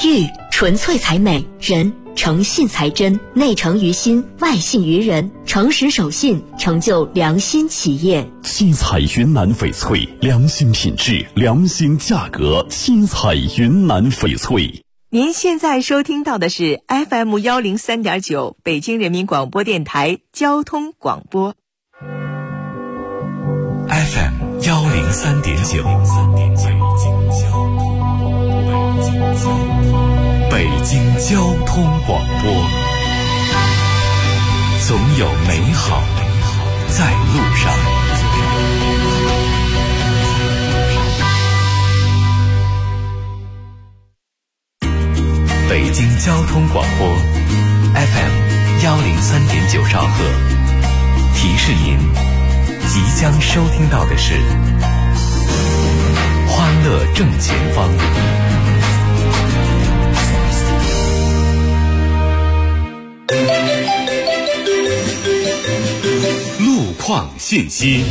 玉纯粹才美，人诚信才真，内诚于心，外信于人，诚实守信，成就良心企业。 七彩云南翡翠，良心品质，良心价格。七彩云南翡翠。 您现在收听到的是 FM103.9 北京人民广播电台交通广播。 FM103.9 北京交通广播，总有美好在路上。北京交通广播 FM103.9 兆赫，提示您即将收听到的是欢乐正前方。路况信息。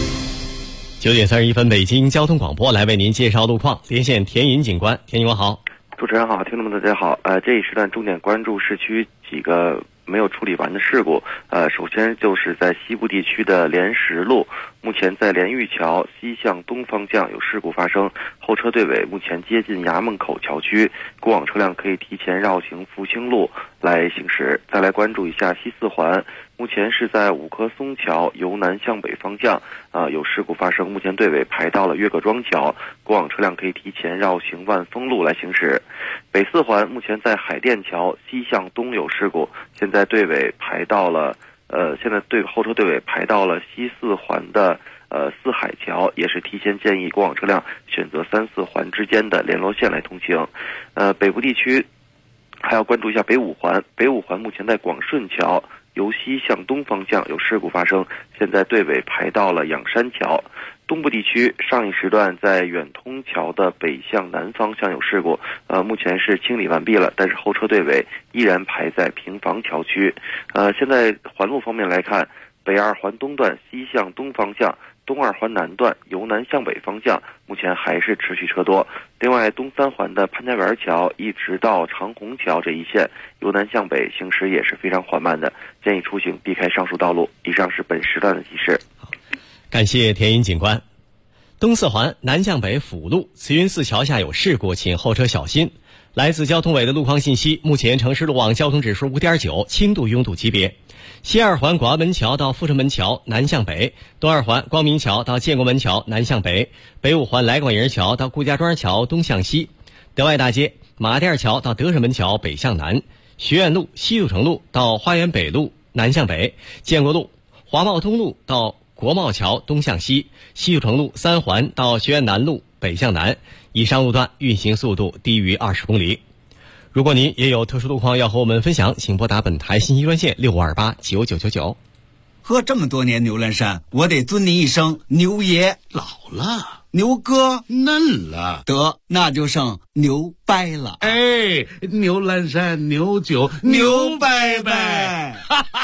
9点31分，北京交通广播来为您介绍路况，连线田云警官。田云好。 主持人好，听众们大家好。这一时段重点关注市区几个没有处理完的事故。首先就是在西部地区的莲石路，目前在莲玉桥西向东方向有事故发生，后车队尾目前接近衙门口桥区，过往车辆可以提前绕行复兴路来行驶。再来关注一下西四环，目前是在五棵松桥由南向北方向有事故发生，目前队尾排到了岳各庄桥，过往车辆可以提前绕行万丰路来行驶。北四环目前在海淀桥西向东有事故，现在队尾排到了后车队尾排到了西四环的四海桥，也是提前建议过往车辆选择3、4环之间的联络线来通行。北部地区还要关注一下北五环，北五环目前在广顺桥由西向东方向有事故发生，现在队尾排到了仰山桥。东部地区上一时段在远通桥的北向南方向有事故，目前是清理完毕了，但是后车队尾依然排在平房桥区。现在环路方面来看，北二环东段西向东方向，东二环南段由南向北方向目前还是持续车多。另外东三环的潘家园桥一直到长虹桥这一线由南向北行驶也是非常缓慢的，建议出行避开上述道路。以上是本时段的提示。 感谢田云警官。东四环南向北辅路慈云寺桥下有事故，请后车小心。来自交通委的路况信息，目前城市路网交通指数 5.9， 轻度拥堵级别。西二环广安门桥到阜成门桥南向北，东二环光明桥到建国门桥南向北，北五环来广营桥到顾家庄桥东向西，德外大街马甸桥到德胜门桥北向南，学院路西土城路到花园北路南向北，建国路华贸东路到国贸桥东向西，西土城路3环到学院南路北向南，以上路段运行速度低于20公里。如果您也有特殊路况要和我们分享，请拨打本台信息专线65289999。 喝这么多年牛栏山，我得尊您一声牛爷。 老了， 牛哥嫩了， 得那就剩牛掰了。 哎，牛栏山牛酒牛掰掰。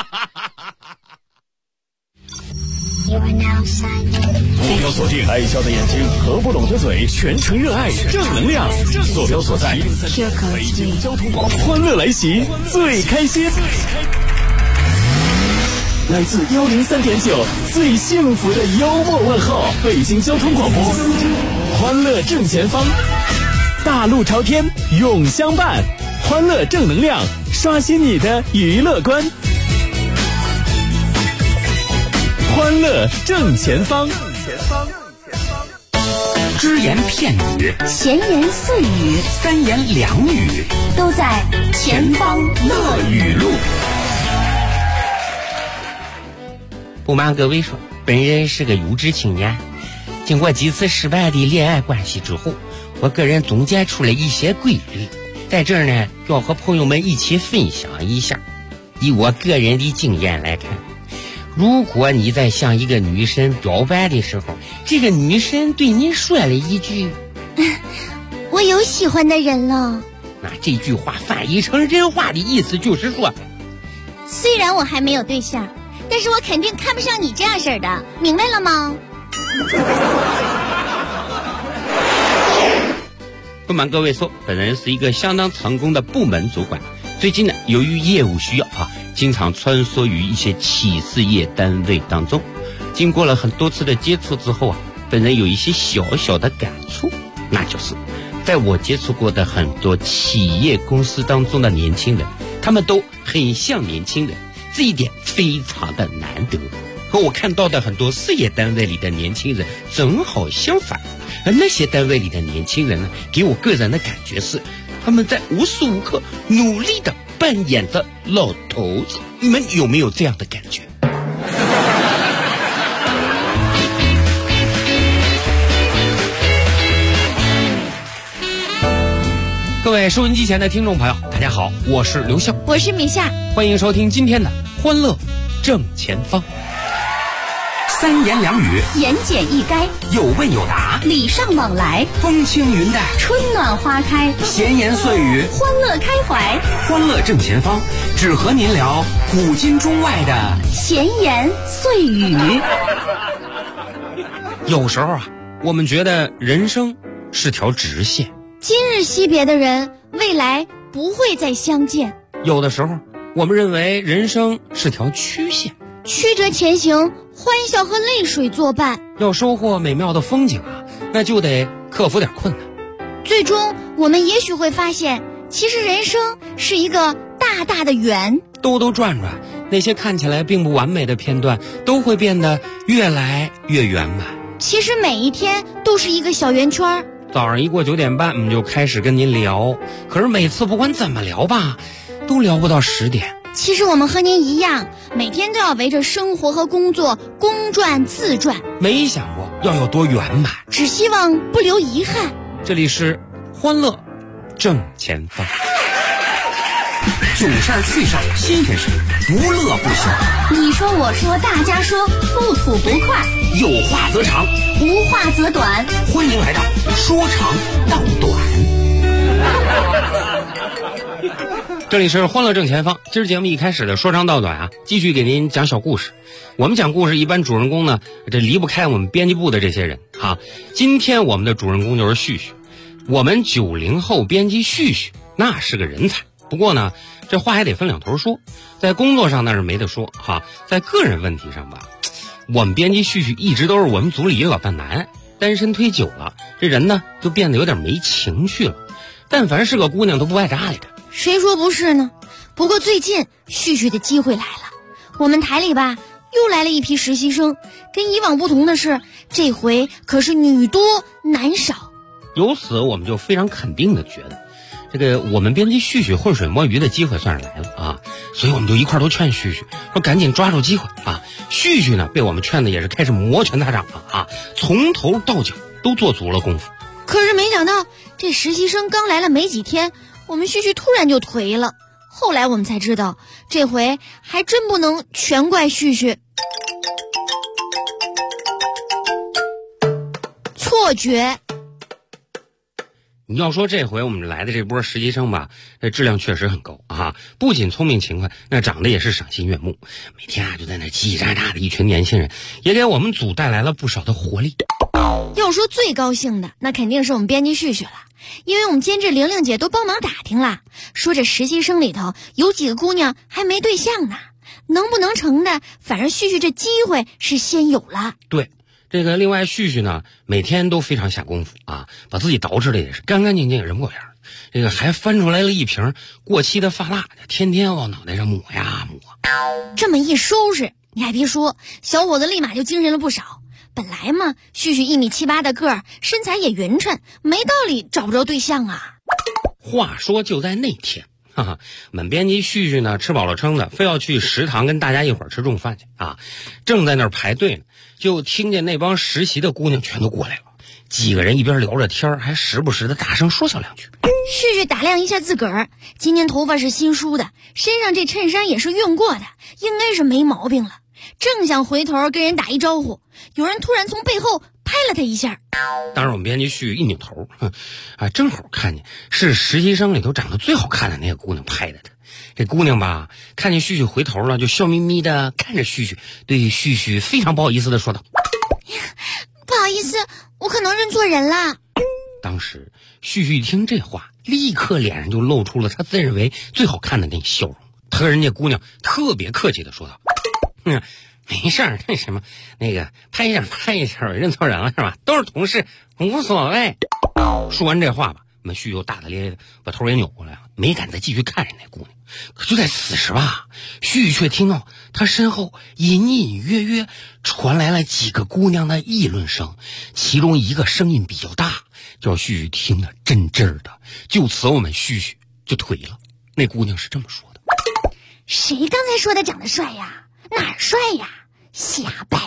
目标锁定爱笑的眼睛，合不拢的嘴，全程热爱正能量。坐标所在北京交通广播，欢乐来袭，最开心。来自103.9最幸福的幽默问候，北京交通广播，欢乐正前方，大路朝天永相伴，欢乐正能量，刷新你的娱乐观。欢乐正前方， 只言片语， 闲言碎语， 三言两语， 都在前方乐语录。 不瞒各位说，本人是个优质青年，经过几次失败的恋爱关系之后，我个人总结出了一些规律，在这儿呢要和朋友们一起分享一下。以我个人的经验来看，如果你在向一个女神表白的时候，这个女神对你说了一句我有喜欢的人了， 那这句话翻译成人话的意思就是说， 虽然我还没有对象，但是我肯定看不上你这样式的，明白了吗？ 不瞒各位说，本人是一个相当成功的部门主管。最近呢，由于业务需要经常穿梭于一些企事业单位当中。经过了很多次的接触之后本人有一些小小的感触，那就是在我接触过的很多企业公司当中的年轻人，他们都很像年轻人，这一点非常的难得。和我看到的很多事业单位里的年轻人正好相反，而那些单位里的年轻人呢，给我个人的感觉是他们在无时无刻努力的扮演着老头子。你们有没有这样的感觉？各位收音机前的听众朋友，大家好，我是刘笑， 我是米夏， 欢迎收听今天的欢乐正前方。 三言两语， 言简意赅， 有问有答， 礼尚往来， 风轻云淡， 春暖花开， 闲言碎语， 欢乐开怀。 欢乐正前方，只和您聊古今中外的闲言碎语。 有时候我们觉得人生是条直线， 今日惜别的人，未来不会再相见。 有的时候我们认为人生是条曲线， 曲折前行，欢笑和泪水作伴。 要收获美妙的风景那就得克服点困难。 最终我们也许会发现，其实人生是一个大大的圆， 兜兜转转，那些看起来并不完美的片段都会变得越来越圆满。 其实每一天都是一个小圆圈。 早上一过9点半，我们就开始跟您聊，可是每次不管怎么聊吧，都聊不到10点。 其实我们和您一样，每天都要围着生活和工作公转自转， 没想过要有多圆满， 只希望不留遗憾。 这里是欢乐正前方， 囧事儿趣事儿新鲜事，不乐不休。 你说我说大家说，不吐不快， 有话则长， 无话则短。 欢迎来到说长道短。 这里是欢乐正前方，今儿节目一开始的说长道短继续给您讲小故事。我们讲故事一般主人公呢，这离不开我们编辑部的这些人今天我们的主人公就是旭旭，我们90后编辑旭旭那是个人才。不过呢，这话还得分两头说，在工作上那是没得说在个人问题上吧，我们编辑旭旭一直都是我们组里老大难，单身推久了，这人呢就变得有点没情绪了，但凡是个姑娘都不爱搭理他。 谁说不是呢？不过最近旭旭的机会来了，我们台里吧又来了一批实习生，跟以往不同的是，这回可是女多男少。 由此我们就非常肯定的觉得，这个我们编辑旭旭浑水摸鱼的机会算是来了所以我们就一块都劝旭旭说赶紧抓住机会旭旭呢被我们劝的也是开始摩拳擦掌了从头到脚都做足了功夫。 可是没想到这实习生刚来了没几天，我们旭旭突然就颓了。后来我们才知道，这回还真不能全怪旭旭。错觉。 你要说这回我们来的这波实习生吧，这质量确实很高不仅聪明勤快，那长得也是赏心悦目，每天就在那叽叽喳喳的一群年轻人，也给我们组带来了不少的活力。 要说最高兴的，那肯定是我们编辑旭旭了，因为我们监制玲玲姐都帮忙打听了，说这实习生里头有几个姑娘还没对象呢，能不能成的，反正旭旭这机会是先有了。 对，这个另外旭旭呢，每天都非常下功夫把自己捯饬的也是干干净净人过样，这个还翻出来了一瓶过期的发蜡，天天往脑袋上抹呀抹。 这么一收拾，你还别说，小伙子立马就精神了不少。本来嘛，旭旭1米7、8的个儿，身材也匀称，没道理找不着对象话说就在那天我们编辑旭旭呢吃饱了撑的，非要去食堂跟大家一会儿吃中饭去正在那儿排队呢，就听见那帮实习的姑娘全都过来了，几个人一边聊着天，还时不时的大声说小两句。 旭旭打量一下自个儿，今年头发是新梳的，身上这衬衫也是熨过的，应该是没毛病了。正想回头跟人打一招呼，有人突然从背后拍了他一下。 当时我们编辑旭一扭头正好看见是实习生里头长得最好看的那个姑娘拍的他。这姑娘吧，看见旭旭回头了，就笑眯眯的看着旭旭，对旭旭非常不好意思的说道： 不好意思，我可能认错人了。 当时旭旭一听这话，立刻脸上就露出了他自认为最好看的那笑容。他和人家姑娘特别客气的说道：“没事儿，那什么，那个拍一下，认错人了是吧？都是同事，无所谓。”说完这话吧，我们旭又大大咧咧的把头也扭过来了，没敢再继续看着那姑娘。可就在此时吧，旭却听到他身后隐隐约约传来了几个姑娘的议论声，其中一个声音比较大，叫旭听得真真的。就此我们旭就颓了。那姑娘是这么说的：“ 谁刚才说他长得帅呀？哪儿帅呀？瞎掰。”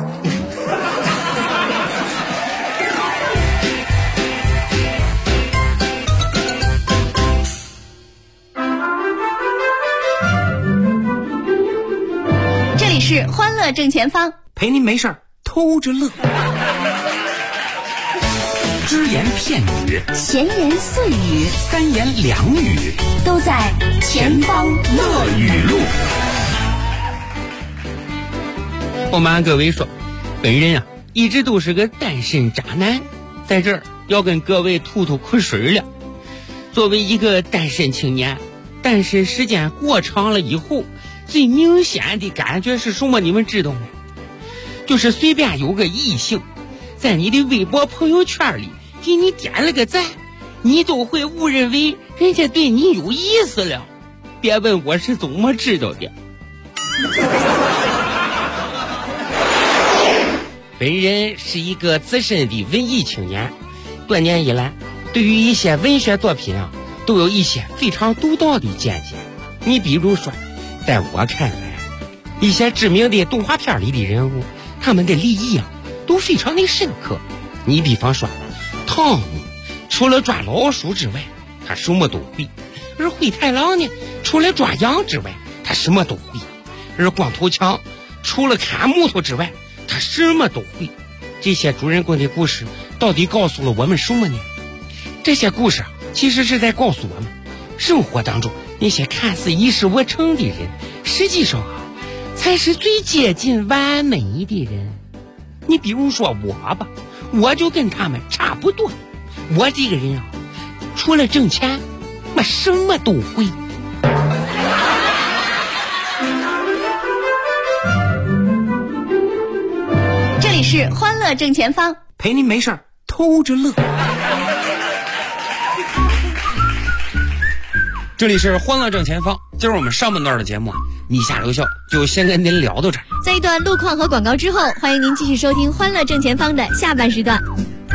这里是欢乐正前方， 陪您没事儿偷着乐。只言片语， 闲言碎语， 三言两语， 都在前方乐语录。 不瞒各位说，本人一直都是个单身渣男，在这儿要跟各位吐苦水了。作为一个单身青年，单身时间过长了以后，最明显的感觉是什么？你们知道吗？就是随便有个异性在你的微博朋友圈里给你点了个赞，你都会误认为人家对你有意思了。别问我是怎么知道的。本人是一个资深的文艺青年，多年以来对于一些文学作品都有一些非常独到的见解。你比如说，在我看来，一些知名的动画片里的人物，他们的立意都非常的深刻。你比方说，汤姆除了抓老鼠之外，他什么都会；而灰太狼呢，除了抓羊之外，他什么都会；而光头强除了砍木头之外，他什么都会。这些主人公的故事到底告诉了我们什么呢？这些故事其实是在告诉我们，生活当中那些看似一事无成的人，实际上才是最接近完美的人。你比如说我吧，我就跟他们差不多。我这个人除了挣钱，我什么都会。 这里是欢乐正前方， 陪您没事儿偷着乐。 这里是欢乐正前方，今儿我们上半段的节目你下留校就先跟您聊到这儿。 在一段路况和广告之后，欢迎您继续收听欢乐正前方的下半时段。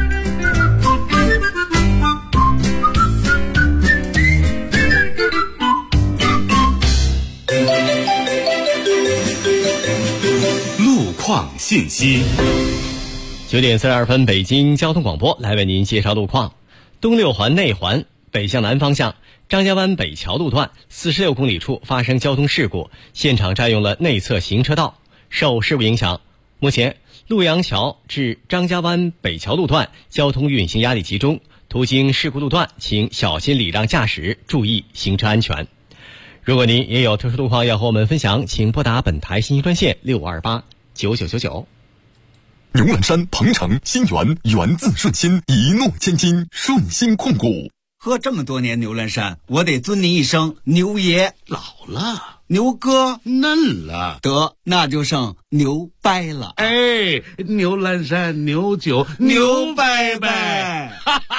路况信息。 9点42分，北京交通广播来为您介绍路况。东六环内环北向南方向张家湾北桥路段46公里处发生交通事故，现场占用了内侧行车道。受事故影响，目前陆阳桥至张家湾北桥路段交通运行压力集中，途经事故路段请小心礼让驾驶，注意行车安全。如果您也有特殊路况要和我们分享，请拨打本台信息专线65289999。 牛栏山、鹏程、新源源自顺心，一诺千金，顺心控股。 喝这么多年牛栏山，我得尊您一声牛爷。 老了， 牛哥嫩了， 得那就剩牛掰了。 哎，牛栏山牛酒牛掰掰。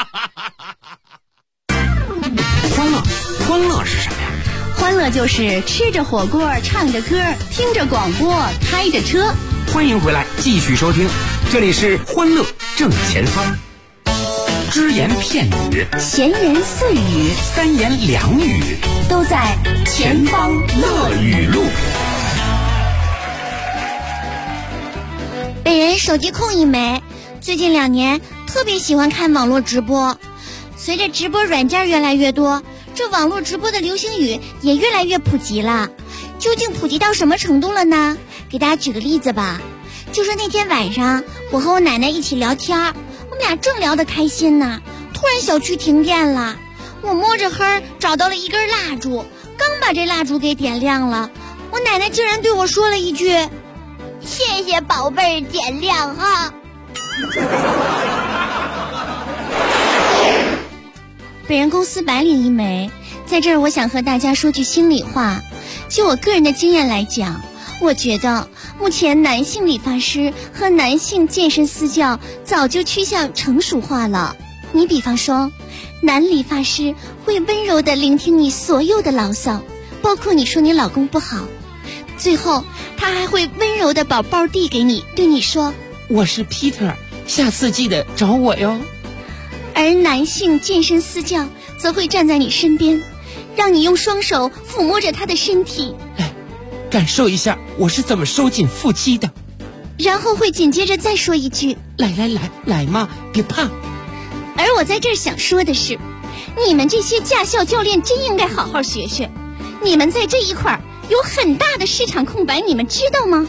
欢乐是什么呀？ 欢乐就是吃着火锅，唱着歌，听着广播，开着车。 欢迎回来，继续收听，这里是欢乐正前方。只言片语， 闲言碎语， 三言两语， 都在前方乐语录。 本人手机控一枚，最近2年特别喜欢看网络直播。随着直播软件越来越多，这网络直播的流行语也越来越普及了。究竟普及到什么程度了呢？给大家举个例子吧，就是那天晚上我和我奶奶一起聊天，我们俩正聊得开心呢，突然小区停电了。我摸着黑找到了一根蜡烛，刚把这蜡烛给点亮了，我奶奶竟然对我说了一句：“谢谢宝贝儿点亮哈。” 本人公司白领一枚，在这儿我想和大家说句心里话。就我个人的经验来讲，我觉得目前男性理发师和男性健身私教早就趋向成熟化了。你比方说，男理发师会温柔地聆听你所有的牢骚，包括你说你老公不好，最后他还会温柔地把包递给你，对你说我是 Peter， 下次记得找我哟。 而男性健身私教则会站在你身边，让你用双手抚摸着他的身体， 来感受一下我是怎么收紧腹肌的， 然后会紧接着再说一句来嘛，别怕。 而我在这儿想说的是，你们这些驾校教练真应该好好学学，你们在这一块有很大的市场空白，你们知道吗？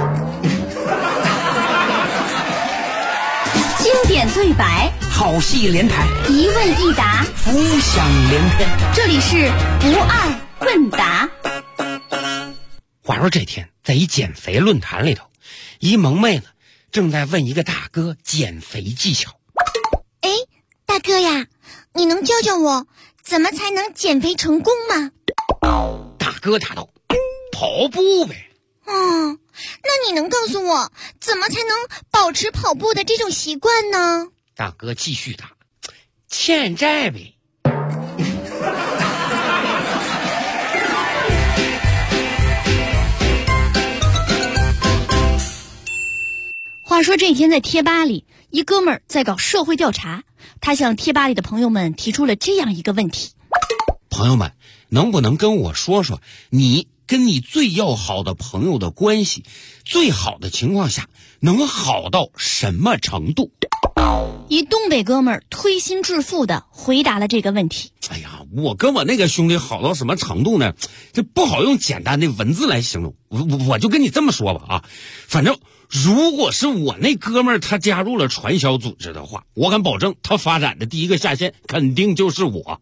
经典对白， 好戏连台， 一问一答， 浮想联翩。 这里是不二问答。 话说这天，在一减肥论坛里头，一萌妹子正在问一个大哥减肥技巧。 哎，大哥呀，你能教教我怎么才能减肥成功吗？ 大哥答道：跑步呗。 那你能告诉我怎么才能保持跑步的这种习惯呢？ 大哥继续答：欠债呗。 话说这天在贴吧里，一哥们儿在搞社会调查，他向贴吧里的朋友们提出了这样一个问题： 朋友们，能不能跟我说说你跟你最要好的朋友的关系，最好的情况下能好到什么程度？ 一东北哥们儿推心置腹地回答了这个问题。 哎呀，我跟我那个兄弟好到什么程度呢？这不好用简单的文字来形容。我就跟你这么说吧啊，反正如果是我那哥们儿他加入了传销组织的话，我敢保证他发展的第一个下线肯定就是我。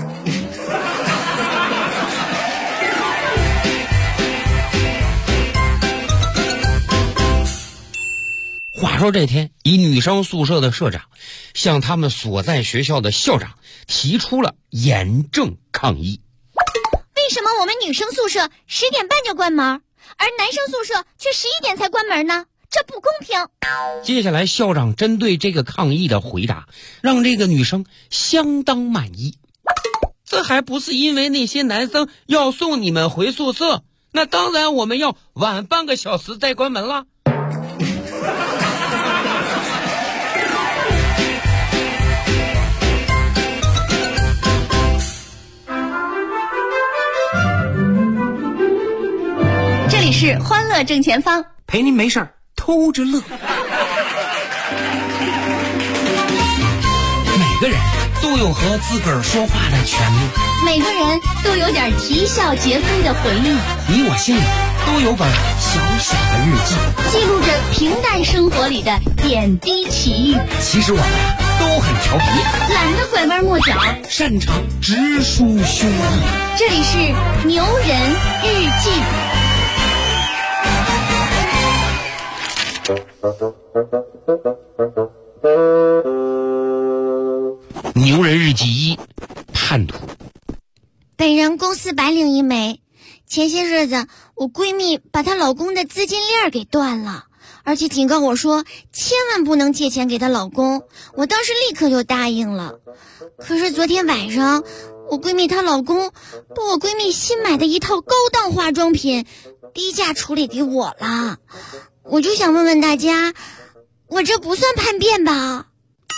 话说这天，一女生宿舍的社长向他们所在学校的校长提出了严正抗议。 为什么我们女生宿舍10点半就关门，而男生宿舍却11点才关门呢？这不公平。 接下来校长针对这个抗议的回答，让这个女生相当满意。这还不是因为那些男生要送你们回宿舍，那当然我们要晚半个小时再关门了。 这里是欢乐正前方， 陪您没事儿偷着乐。 每个人都有和自个儿说话的权利， 每个人都有点啼笑皆非的回忆， 你我心里都有本小小的日记， 记录着平淡生活里的点滴奇遇。 其实我们都很调皮， 懒得拐弯抹角， 擅长直抒胸臆。 这里是牛人日记。 牛人日记1，叛徒。 本人公司白领一枚，前些日子我闺蜜把她老公的资金链给断了，而且警告我说千万不能借钱给她老公。我当时立刻就答应了。可是昨天晚上，我闺蜜她老公把我闺蜜新买的一套高档化妆品低价处理给我了。我就想问问大家，我这不算叛变吧？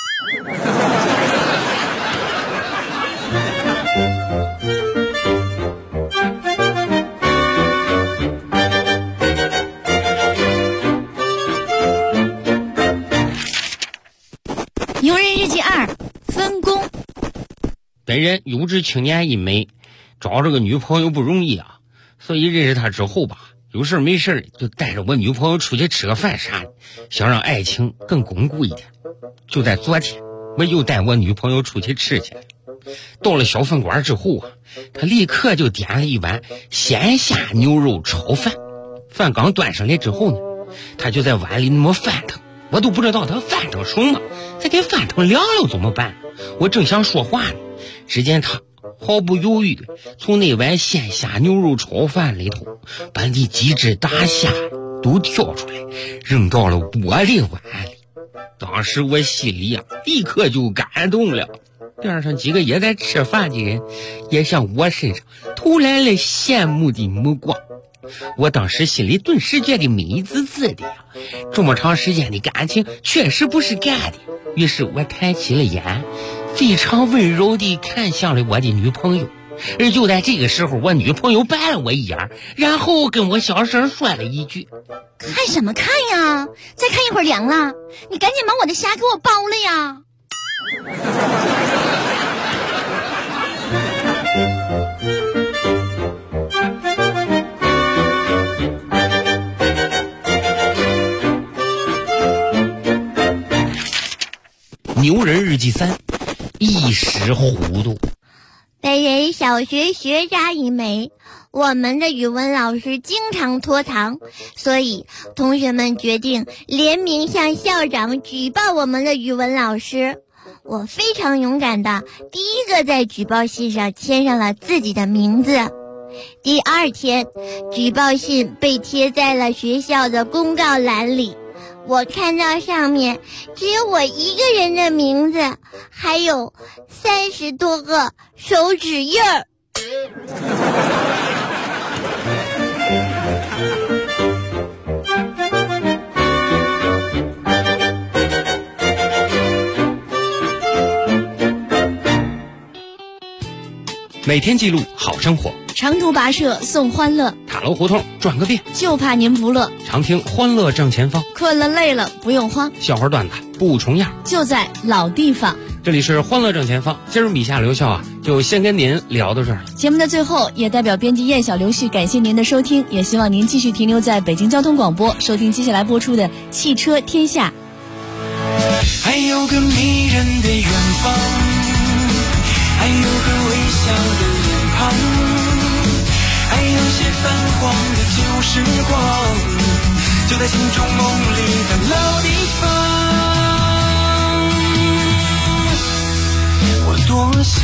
牛人日记2，分工。 本人有志青年一枚，找这个女朋友不容易啊，所以认识她之后吧，有事没事就带着我女朋友出去吃个饭啥的，想让爱情更巩固一点。就在昨天，我又带我女朋友出去吃去了。到了小饭馆之后啊，她立刻就点了一碗鲜虾牛肉炒饭。饭刚端上来之后呢，她就在碗里那么翻腾，我都不知道她翻腾什么，再给翻腾凉了怎么办？我正想说话呢， 只见他毫不犹豫的从那碗鲜虾牛肉炒饭里头把那几只大虾都挑出来，扔到了我的碗里。当时我心里啊立刻就感动了，边上几个也在吃饭的人也向我身上投来了羡慕的目光。我当时心里顿时觉得美滋滋的呀，这么长时间的感情确实不是干的。于是我抬起了眼，非常温柔地看向了我的女朋友。而就在这个时候，我女朋友白了我一眼，然后跟我小声说了一句： 看什么看呀，再看一会儿凉了，你赶紧把我的虾给我包了呀。 牛人日记3，一时糊涂。 本人小学学渣一枚，我们的语文老师经常拖堂，所以同学们决定联名向校长举报我们的语文老师。我非常勇敢的第一个在举报信上签上了自己的名字。第二天，举报信被贴在了学校的公告栏里，我看到上面只有我一个人的名字，还有30多个手指印儿。 每天记录好生活， 长途跋涉送欢乐， 塔楼胡同转个遍， 就怕您不乐。 常听欢乐正前方， 困了累了不用慌， 笑话段子不重样， 就在老地方。 这里是欢乐正前方，今儿米夏刘笑啊，就先跟您聊到这儿。 节目的最后，也代表编辑燕小刘旭感谢您的收听，也希望您继续停留在北京交通广播，收听接下来播出的《汽车天下》。 还有个迷人的远方，还有个微笑的脸庞，还有些泛黄的旧时光，就在心中梦里的老地方。我多想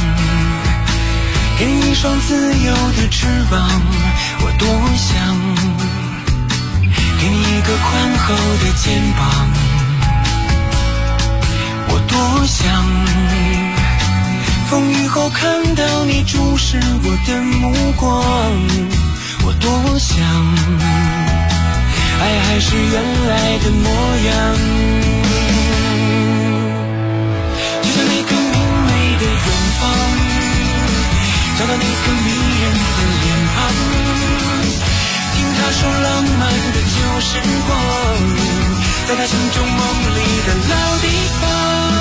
给你一双自由的翅膀，我多想给你一个宽厚的肩膀，我多想风雨后看到你注视我的目光，我多想爱还是原来的模样，就像那个明媚的远方，找到那个迷人的脸庞，听他说浪漫的旧时光，在他心中梦里的老地方。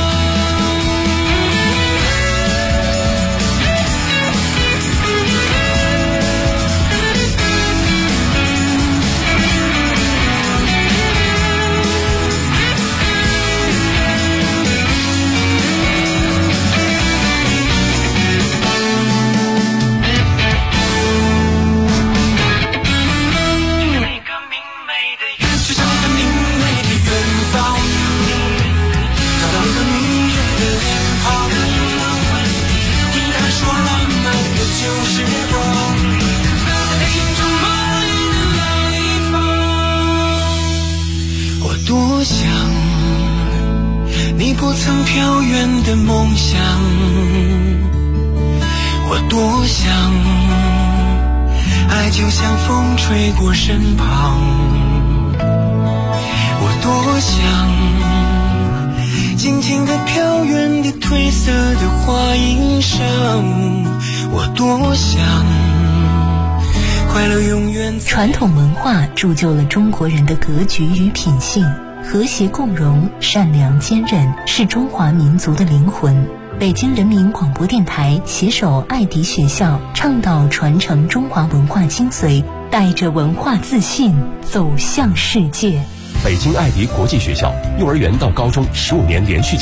多想你不曾飘远的梦想，我多想爱就像风吹过身旁，我多想静静地飘远的褪色的花衣裳，我多想快乐永远。 传统文化铸就了中国人的格局与品性，和谐共荣，善良坚韧，是中华民族的灵魂。北京人民广播电台携手爱迪学校，倡导传承中华文化精髓，带着文化自信走向世界。 北京爱迪国际学校幼儿园到高中15年连续教育，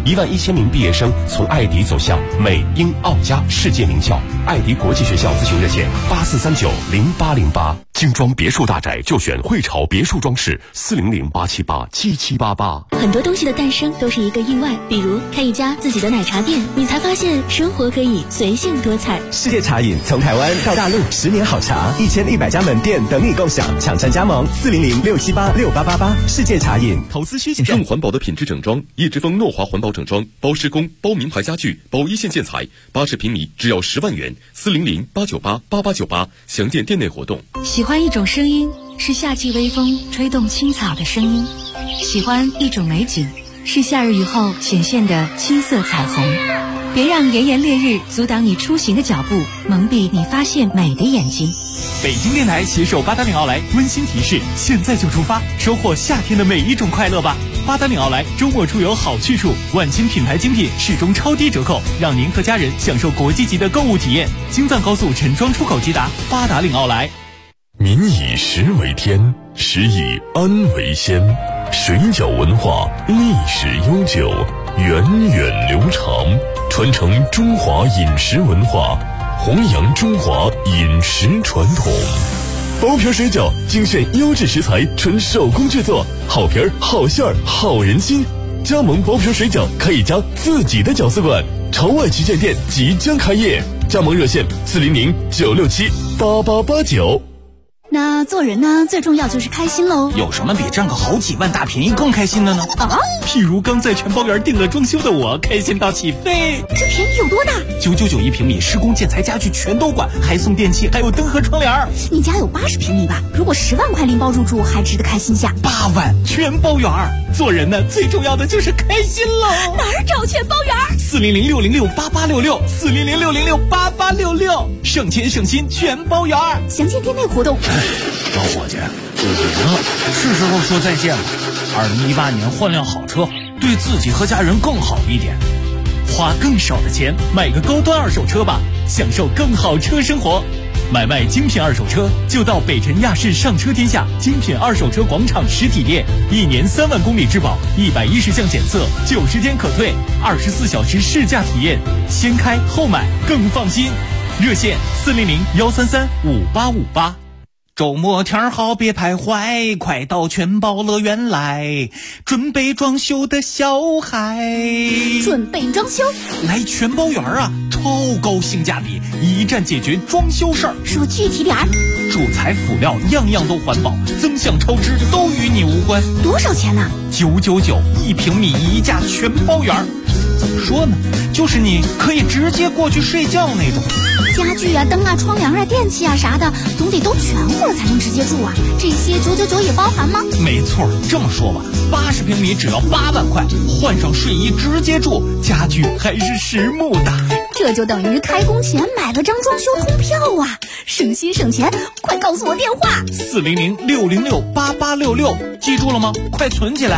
11000名毕业生从爱迪走向美英澳加世界名校。爱迪国际学校咨询热线84390808。精装别墅大宅就选汇潮别墅装饰，400-878-7788。 很多东西的诞生都是一个意外，比如开一家自己的奶茶店，你才发现生活可以随性多彩。 世界茶饮从台湾到大陆，10年好茶，1100家门店等你共享，抢占加盟400-678-6888。世界茶饮。 投资需谨慎。环保的品质整装，叶之峰诺华环保整装，包施工、包名牌家具、包一线建材，80平米只要10万元，400-898-8898。详见店内活动。 喜欢一种声音，是夏季微风吹动青草的声音；喜欢一种美景，是夏日雨后显现的青色彩虹。别让炎炎烈日阻挡你出行的脚步，蒙蔽你发现美的眼睛。 北京电台携手八达岭奥莱温馨提示：现在就出发，收获夏天的每一种快乐吧！八达岭奥莱周末出游好去处，万千品牌精品始终超低折扣，让您和家人享受国际级的购物体验。京藏高速陈庄出口直达八达岭奥莱。 民以食为天，食以安为先。水饺文化历史悠久，源远流长，传承中华饮食文化，弘扬中华饮食传统。包皮水饺精选优质食材，纯手工制作，好皮儿、好馅儿、好人心。加盟包皮水饺开一家自己的饺子馆，朝外旗舰店即将开业，加盟热线400-967-8889。 那做人呢，最重要就是开心喽。 有什么比占个好几万大便宜更开心的呢？ 啊， 譬如刚在全包园订了装修的我，开心到起飞。 这便宜有多大 ？999一平米，施工建材家具全都管，还送电器，还有灯和窗帘。 你家有80平米吧？如果10万块拎包入住，还值得开心下。 8万全包园。做人呢，最重要的就是开心喽。 哪儿找全包园 ？400-606-8866，400-606-8866，省钱省心全包园。 详见店内活动。 老伙计，这年了，是时候说再见了。2018年换辆好车，对自己和家人更好一点。 花更少的钱买个高端二手车吧，享受更好车生活。买卖精品二手车就到北辰亚市上车天下精品二手车广场实体店，1年3万公里质保，110项检测，90天可退，24小时试驾体验，先开后买更放心。热线400-133-5858。周末天好别徘徊，快到全包乐园来，准备装修的小孩。 准备装修？ 来全包园啊，超高性价比，一站解决装修事儿。 说具体点儿。 主材辅料样样都环保，增项超支都与你无关。 多少钱呢 ？999一平米一价全包园。怎么说呢？就是你可以直接过去睡觉那种。 家具啊、灯啊、窗帘啊、电器啊啥的，总得都全乎了才能直接住啊。这些999也包含吗？ 没错，这么说吧，80平米只要8万块，换上睡衣直接住，家具还是实木的。 这就等于开工前买了张装修通票啊，省心省钱。快告诉我电话 ，400-606-8866，记住了吗？快存起来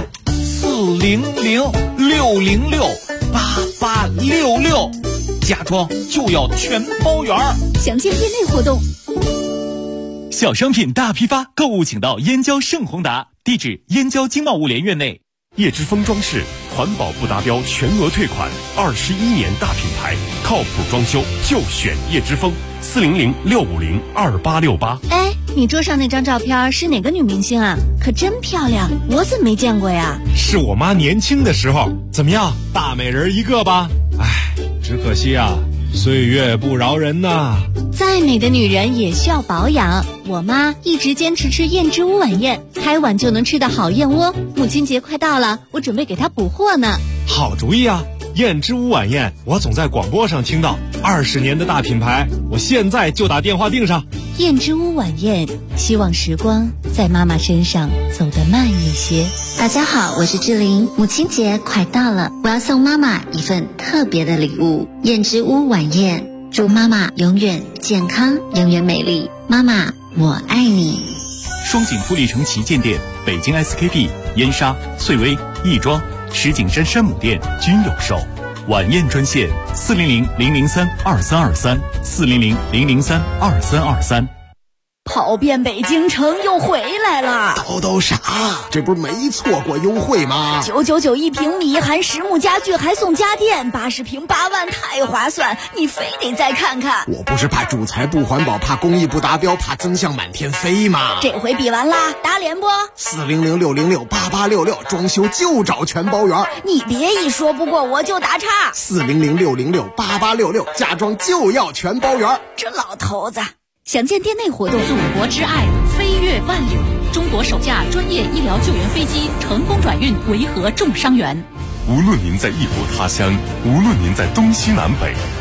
，400-606-8866，家装就要全包园。 详见店内活动。 小商品大批发，购物请到燕郊盛宏达，地址燕郊经贸物联院内。 叶之峰装饰，环保不达标全额退款，21年大品牌，靠谱装修就选叶之峰，400-650-2868。 哎，你桌上那张照片是哪个女明星啊？可真漂亮，我怎么没见过呀？ 是我妈年轻的时候。怎么样，大美人一个吧？哎，只可惜啊，岁月不饶人呐。 再美的女人也需要保养，我妈一直坚持吃燕之屋晚宴，开碗就能吃的好燕窝。母亲节快到了，我准备给她补货呢。 好主意啊！燕之屋晚宴，我总在广播上听到，20年的大品牌，我现在就打电话订上。 燕之屋晚宴，希望时光在妈妈身上走得慢一些。 大家好，我是志玲，母亲节快到了，我要送妈妈一份特别的礼物——燕之屋晚宴，祝妈妈永远健康，永远美丽。妈妈，我爱你。 双井富力城旗舰店、北京 SKP、燕莎、翠微、亦庄、石景山山姆店均有售。晚宴专线：400-003-2323，400-003-2323。 跑遍北京城又回来了。 都啥？这不是没错过优惠吗 ？999一平米，含实木家具还送家电，80平8万，太划算！你非得再看看。 我不是怕主材不环保，怕工艺不达标，怕增项满天飞吗？ 这回比完啦，打脸不？400-606-8866，装修就找全包圆。 你别一说不过我就打岔。 400-606-8866，家装就要全包圆。 这老头子。 想见店内活动， 祖国之爱，飞越万里。中国首架专业医疗救援飞机成功转运维和重伤员。 无论您在异国他乡，无论您在东西南北，